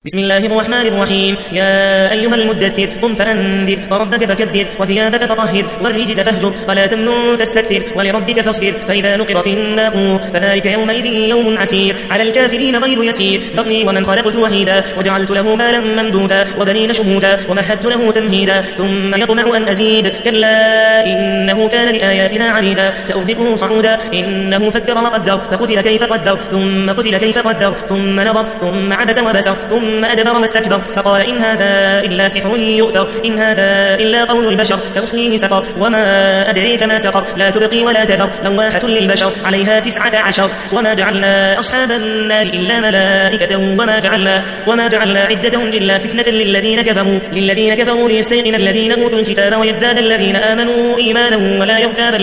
بسم الله الرحمن الرحيم. يا أيها المدثر قم فأنذر وربك فكبر وثيابك فطهر والرجز فاهجر ولا تمنن تستكثر ولربك فاصبر فإذا نقر في الناقور فذلك يومئذ يوم عسير على الكافرين غير يسير. ذرني ومن خلقت وحيدا وجعلت له مالا ممدودا وبنين شهودا ومهدت له تمهيدا ثم يطمع أن أزيد كلا إنه كان لآياتنا عنيدا سأرهقه صعودا إنه فكر وقدر فقتل كيف قدر ثم قتل كيف قدر ثم نظر ثم عبس وبسر ثم أدبر واستكبر فقال إن هذا إلا سحر يؤثر إن هذا إلا قول البشر سأصليه سقر وما أدريك ما سقر لا تبقي ولا تذر لواحة للبشر عليها 19 وما جعلنا أصحاب النار إلا ملائكة وما جعلنا عدتهم إلا فتنة للذين كفروا ليستيقن الذين أوتوا الكتاب ويزداد الذين آمنوا إيمانا ولا يرتاب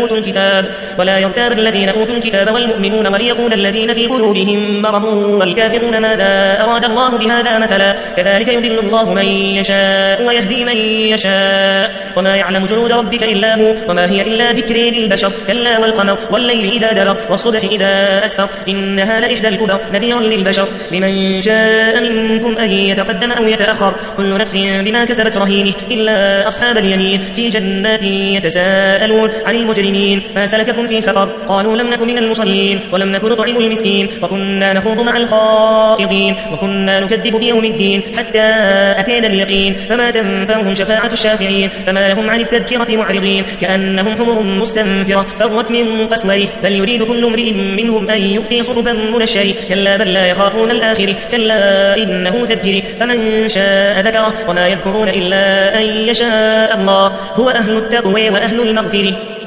الذين أوتوا الكتاب والمؤمنون وليقول الذين في قلوبهم مرض والكافرون ماذا أراد الله بهذا مثلا كذلك يضل الله من يشاء ويهدي من يشاء وما يعلم جنود ربك إلا هو وما هي إلا ذكر للبشر كلا والقمر والليل إذا دبر والصبح إذا أسفر إنها لإحدى الكبر نذير للبشر لمن شاء منكم أن يتقدم أو يتأخر كل نفس بما كسبت رهينه إلا أصحاب اليمين في جنات يتساءلون عن المجرمين ما سلككم في سقر قالوا لم نكن من المصلين ولم نكن نطعم المسكين وكنا نخوض مع الخائضين وكنا نكذب بيوم الدين حتى أتينا اليقين فما تنفعهم شفاعة الشافعين فما لهم عن التذكرة معرضين كأنهم حمر مستنفرة فرت من قسوره بل يريد كل امرئ منهم أن يؤتي صحفا منشرة كلا بل لا يخافون الآخرة كلا إنه تذكر فمن شاء ذكره وما يذكرون إلا أن يشاء الله هو أهل التقوى وأهل المغفرة.